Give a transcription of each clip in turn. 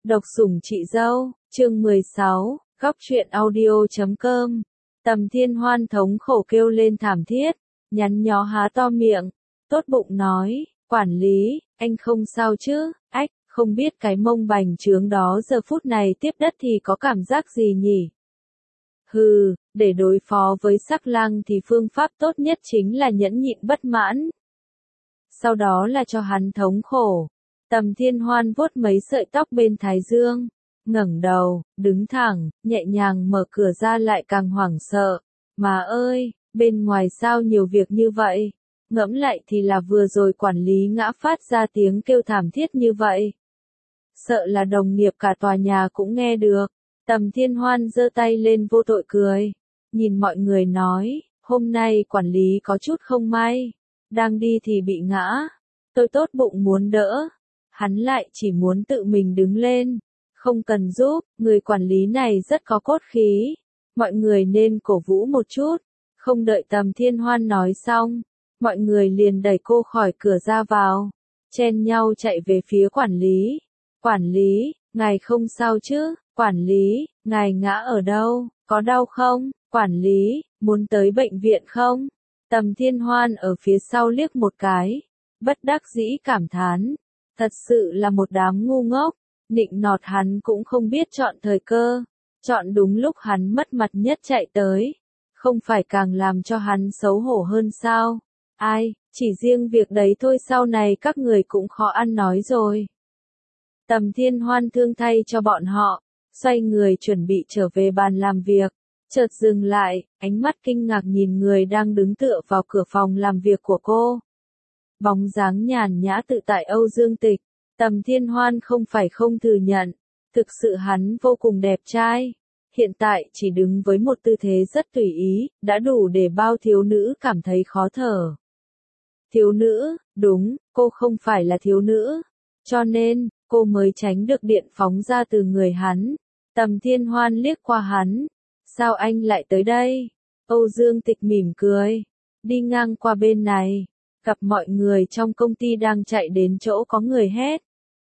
Độc sủng chị dâu, chương 16, góc truyện audio.com. Tầm Thiên Hoan thống khổ kêu lên thảm thiết, nhắn nhó há to miệng, tốt bụng nói, quản lý, anh không sao chứ, ách, không biết cái mông bành trướng đó giờ phút này tiếp đất thì có cảm giác gì nhỉ? Hừ, để đối phó với Sắc Lang thì phương pháp tốt nhất chính là nhẫn nhịn bất mãn. Sau đó là cho hắn thống khổ. Tầm Thiên Hoan vuốt mấy sợi tóc bên thái dương, ngẩng đầu, đứng thẳng, nhẹ nhàng mở cửa ra lại càng hoảng sợ. Má ơi, bên ngoài sao nhiều việc như vậy? Ngẫm lại thì là vừa rồi quản lý ngã phát ra tiếng kêu thảm thiết như vậy. Sợ là đồng nghiệp cả tòa nhà cũng nghe được. Tầm Thiên Hoan giơ tay lên vô tội cười. Nhìn mọi người nói, hôm nay quản lý có chút không may. Đang đi thì bị ngã. Tôi tốt bụng muốn đỡ. Hắn lại chỉ muốn tự mình đứng lên. Không cần giúp, người quản lý này rất có cốt khí. Mọi người nên cổ vũ một chút. Không đợi Tầm Thiên Hoan nói xong. Mọi người liền đẩy cô khỏi cửa ra vào. Chen nhau chạy về phía quản lý. Quản lý, ngài không sao chứ? Quản lý, ngài ngã ở đâu? Có đau không? Quản lý, muốn tới bệnh viện không? Tầm Thiên Hoan ở phía sau liếc một cái. Bất đắc dĩ cảm thán. Thật sự là một đám ngu ngốc. Nịnh nọt hắn cũng không biết chọn thời cơ. Chọn đúng lúc hắn mất mặt nhất chạy tới. Không phải càng làm cho hắn xấu hổ hơn sao? Ai, chỉ riêng việc đấy thôi sau này các người cũng khó ăn nói rồi. Tầm Thiên Hoan thương thay cho bọn họ, xoay người chuẩn bị trở về bàn làm việc, chợt dừng lại, ánh mắt kinh ngạc nhìn người đang đứng tựa vào cửa phòng làm việc của cô. Bóng dáng nhàn nhã tự tại Âu Dương Tịch, Tầm Thiên Hoan không phải không thừa nhận, thực sự hắn vô cùng đẹp trai. Hiện tại chỉ đứng với một tư thế rất tùy ý, đã đủ để bao thiếu nữ cảm thấy khó thở. Thiếu nữ, đúng, cô không phải là thiếu nữ, cho nên, cô mới tránh được điện phóng ra từ người hắn. Tầm Thiên Hoan liếc qua hắn. Sao anh lại tới đây? Âu Dương Tịch mỉm cười. Đi ngang qua bên này. Gặp mọi người trong công ty đang chạy đến chỗ có người hét.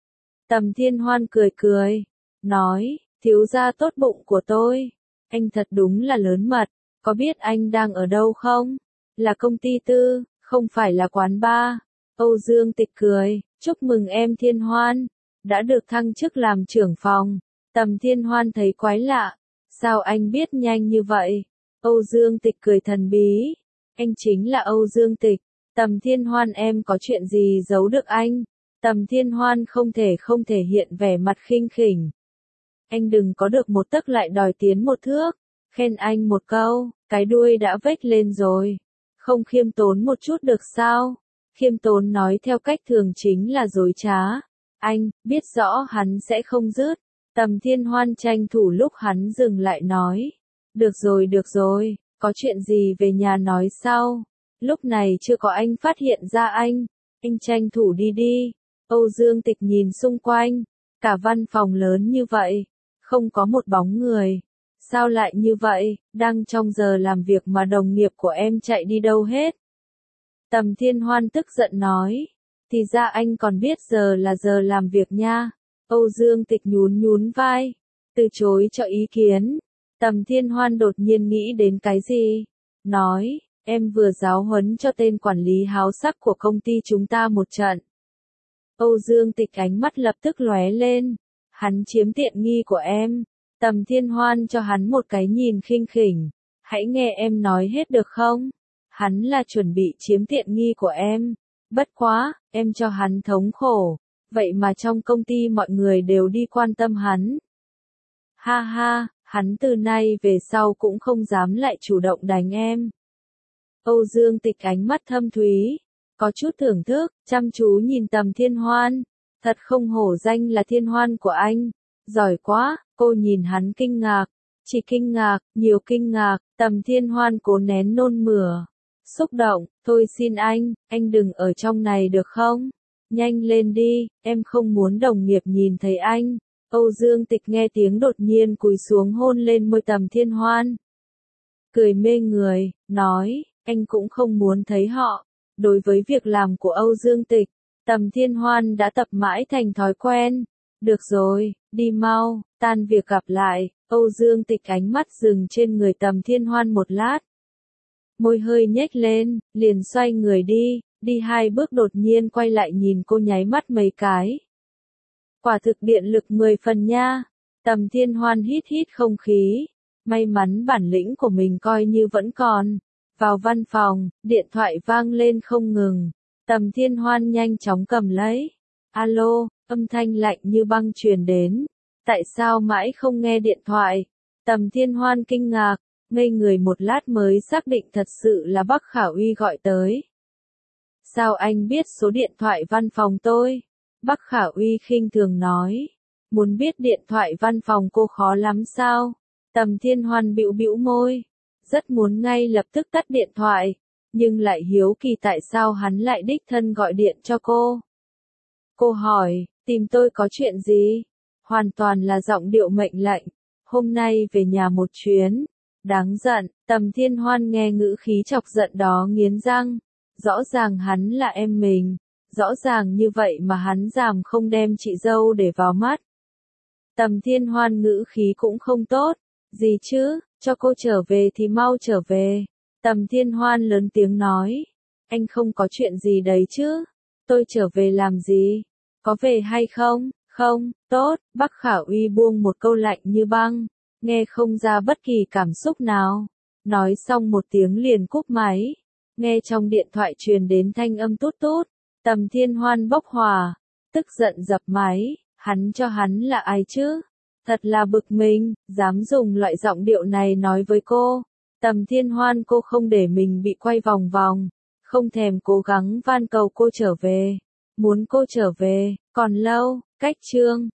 Tầm Thiên Hoan cười cười. Nói, thiếu gia tốt bụng của tôi. Anh thật đúng là lớn mật. Có biết anh đang ở đâu không? Là công ty tư, không phải là quán bar. Âu Dương Tịch cười. Chúc mừng em Thiên Hoan. Đã được thăng chức làm trưởng phòng. Tầm Thiên Hoan thấy quái lạ. Sao anh biết nhanh như vậy? Âu Dương Tịch cười thần bí. Anh chính là Âu Dương Tịch. Tầm Thiên Hoan em có chuyện gì giấu được anh? Tầm Thiên Hoan không thể hiện vẻ mặt khinh khỉnh. Anh đừng có được một tấc lại đòi tiến một thước. Khen anh một câu, cái đuôi đã vếch lên rồi. Không khiêm tốn một chút được sao? Khiêm tốn nói theo cách thường chính là dối trá. Anh, biết rõ hắn sẽ không dứt. Tầm Thiên Hoan tranh thủ lúc hắn dừng lại nói. Được rồi, có chuyện gì về nhà nói sau. Lúc này chưa có anh phát hiện ra anh tranh thủ đi đi. Âu Dương Tịch nhìn xung quanh, cả văn phòng lớn như vậy, không có một bóng người. Sao lại như vậy, đang trong giờ làm việc mà đồng nghiệp của em chạy đi đâu hết? Tầm Thiên Hoan tức giận nói. Thì ra anh còn biết giờ là giờ làm việc nha. Âu Dương Tịch nhún vai, từ chối cho ý kiến. Tầm Thiên Hoan đột nhiên nghĩ đến cái gì? Nói, em vừa giáo huấn cho tên quản lý háo sắc của công ty chúng ta một trận. Âu Dương Tịch ánh mắt lập tức lóe lên. Hắn chiếm tiện nghi của em. Tầm Thiên Hoan cho hắn một cái nhìn khinh khỉnh. Hãy nghe em nói hết được không? Hắn là chuẩn bị chiếm tiện nghi của em. Bất quá, em cho hắn thống khổ. Vậy mà trong công ty mọi người đều đi quan tâm hắn. Ha ha, hắn từ nay về sau cũng không dám lại chủ động đánh em. Âu Dương Tịch ánh mắt thâm thúy, có chút thưởng thức, chăm chú nhìn Tầm Thiên Hoan. Thật không hổ danh là Thiên Hoan của anh. Giỏi quá, cô nhìn hắn kinh ngạc. Chỉ kinh ngạc, nhiều kinh ngạc, Tầm Thiên Hoan cố nén nôn mửa. Xúc động, thôi xin anh đừng ở trong này được không? Nhanh lên đi, em không muốn đồng nghiệp nhìn thấy anh. Âu Dương Tịch nghe tiếng đột nhiên cúi xuống hôn lên môi Tầm Thiên Hoan. Cười mê người, nói, anh cũng không muốn thấy họ. Đối với việc làm của Âu Dương Tịch, Tầm Thiên Hoan đã tập mãi thành thói quen. Được rồi, đi mau, tan việc gặp lại. Âu Dương Tịch ánh mắt dừng trên người Tầm Thiên Hoan một lát. Môi hơi nhếch lên, liền xoay người đi 2 bước đột nhiên quay lại nhìn cô nháy mắt mấy cái. Quả thực điện lực 10 phần nha. Tầm Thiên Hoan hít không khí. May mắn bản lĩnh của mình coi như vẫn còn. Vào văn phòng, điện thoại vang lên không ngừng. Tầm Thiên Hoan nhanh chóng cầm lấy. Alo, âm thanh lạnh như băng truyền đến. Tại sao mãi không nghe điện thoại? Tầm Thiên Hoan kinh ngạc, ngây người một lát mới xác định thật sự là Bắc Khả Uy gọi tới. Sao anh biết số điện thoại văn phòng tôi? Bắc Khả Uy khinh thường nói. Muốn biết điện thoại văn phòng cô khó lắm sao? Tầm Thiên Hoan bĩu môi. Rất muốn ngay lập tức tắt điện thoại, nhưng lại hiếu kỳ tại sao hắn lại đích thân gọi điện cho cô. Cô hỏi, tìm tôi có chuyện gì? Hoàn toàn là giọng điệu mệnh lệnh. Hôm nay về nhà một chuyến. Đáng giận, Tầm Thiên Hoan nghe ngữ khí chọc giận đó nghiến răng. Rõ ràng hắn là em mình. Rõ ràng như vậy mà hắn dám không đem chị dâu để vào mắt. Tầm Thiên Hoan ngữ khí cũng không tốt. Gì chứ, cho cô trở về thì mau trở về. Tầm Thiên Hoan lớn tiếng nói. Anh không có chuyện gì đấy chứ? Tôi trở về làm gì? Có về hay không? Không, tốt. Bắc Khả Uy buông một câu lạnh như băng. Nghe không ra bất kỳ cảm xúc nào. Nói xong một tiếng liền cúp máy. Nghe trong điện thoại truyền đến thanh âm tút tút. Tầm Thiên Hoan bốc hỏa. Tức giận dập máy. Hắn cho hắn là ai chứ? Thật là bực mình, dám dùng loại giọng điệu này nói với cô. Tầm Thiên Hoan cô không để mình bị quay vòng vòng. Không thèm cố gắng van cầu cô trở về. Muốn cô trở về, còn lâu, cách chương